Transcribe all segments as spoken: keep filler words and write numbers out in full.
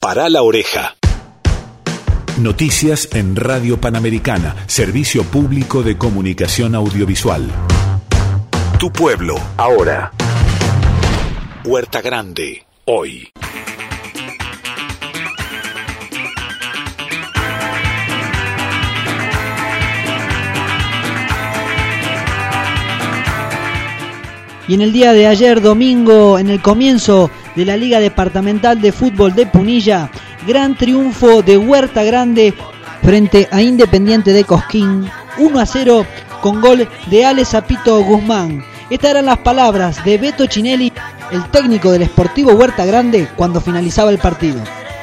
Pará la oreja. Noticias en Radio Panamericana, Servicio Público de Comunicación Audiovisual. Tu pueblo, ahora. Huerta Grande, hoy. Y en el día de ayer, domingo, en el comienzo de la Liga Departamental de Fútbol de Punilla, gran triunfo de Huerta Grande frente a Independiente de Cosquín, uno a cero con gol de Ale Zapito Guzmán. Estas eran las palabras de Beto Chinelli, el técnico del Sportivo Huerta Grande, cuando finalizaba el partido.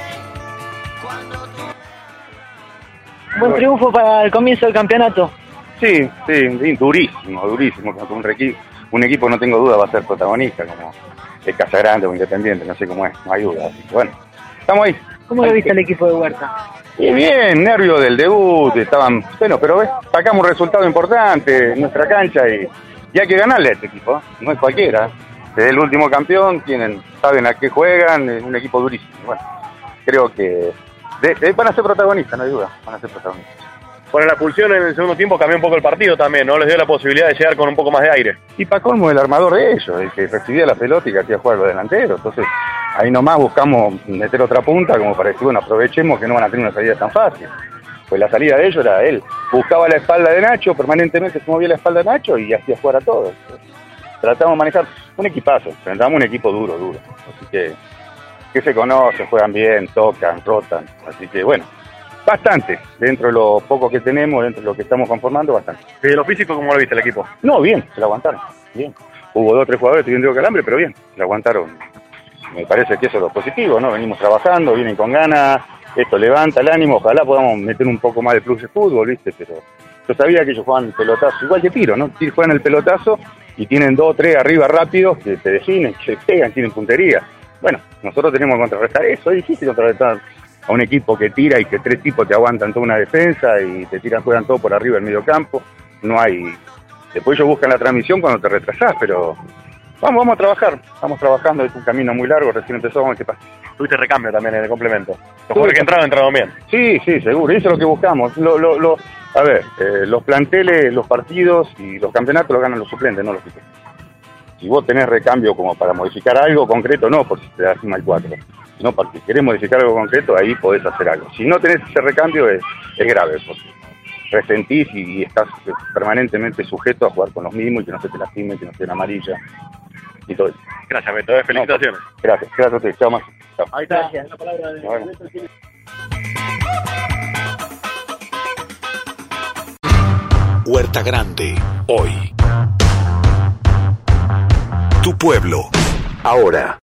Buen triunfo para el comienzo del campeonato. Sí, sí, durísimo, durísimo. Un, requi- un equipo, no tengo duda, va a ser protagonista, como el Casagrande o Independiente, no sé cómo es, no hay duda. Así que bueno, estamos ahí. ¿Cómo lo viste el equipo de Huerta? Y bien, nervios del debut, estaban, bueno, pero ves, sacamos un resultado importante en nuestra cancha y, y hay que ganarle a este equipo, ¿eh? No es cualquiera. Desde el último campeón, tienen, saben a qué juegan, es un equipo durísimo. Bueno, creo que de, de, van a ser protagonistas, no hay duda, van a ser protagonistas. Bueno, la expulsión en el segundo tiempo cambió un poco el partido también, ¿no? Les dio la posibilidad de llegar con un poco más de aire. Y para colmo, el armador de ellos, el que recibía la pelota y que hacía jugar los delanteros. Entonces, ahí nomás buscamos meter otra punta como para decir, bueno, aprovechemos que no van a tener una salida tan fácil. Pues la salida de ellos era él. Buscaba la espalda de Nacho, permanentemente se movía la espalda de Nacho y hacía jugar a todos. Tratamos de manejar un equipazo, enfrentamos un equipo duro, duro. Así que, que se conoce, juegan bien, tocan, rotan. Así que, bueno. Bastante, dentro de lo poco que tenemos, dentro de lo que estamos conformando, bastante. ¿Y de lo físico cómo lo viste el equipo? No, bien, se lo aguantaron, bien. Hubo dos o tres jugadores que tuvieron calambre, pero bien, se lo aguantaron. Me parece que eso es lo positivo, ¿no? Venimos trabajando, vienen con ganas, esto levanta el ánimo, ojalá podamos meter un poco más de plus de fútbol, ¿viste? Pero yo sabía que ellos juegan el pelotazo, igual que Tiro, ¿no? Juegan el pelotazo y tienen dos o tres arriba rápidos que te definen, que pegan, tienen puntería. Bueno, nosotros tenemos que contrarrestar eso, es difícil contrarrestar a un equipo que tira y que tres tipos te aguantan toda una defensa y te tiran, juegan todo por arriba del medio campo. No hay. Después ellos buscan la transmisión cuando te retrasás, pero vamos, vamos a trabajar, estamos trabajando, es un camino muy largo, recién empezó, vamos a ver qué pasa. Tuviste recambio también en el complemento. Los jugadores que entraron, entraron bien. Sí, sí, seguro, eso es lo que buscamos. Lo, lo, lo, a ver, eh, los planteles, los partidos y los campeonatos los ganan los suplentes, no los titulares. Si vos tenés recambio como para modificar algo concreto, no, por si te das encima el cuatro. No, porque si querés modificar algo concreto, ahí podés hacer algo. Si no tenés ese recambio, es, es grave, porque resentís y, y estás permanentemente sujeto a jugar con los mismos y que no se te lastimen, que no se te amarilla y todo eso. Gracias, Beto, felicitaciones. No, gracias, gracias a ustedes, chao más. Chao. Ahí está. Gracias. La palabra de bueno. Huerta Grande, hoy. Tu pueblo, ahora.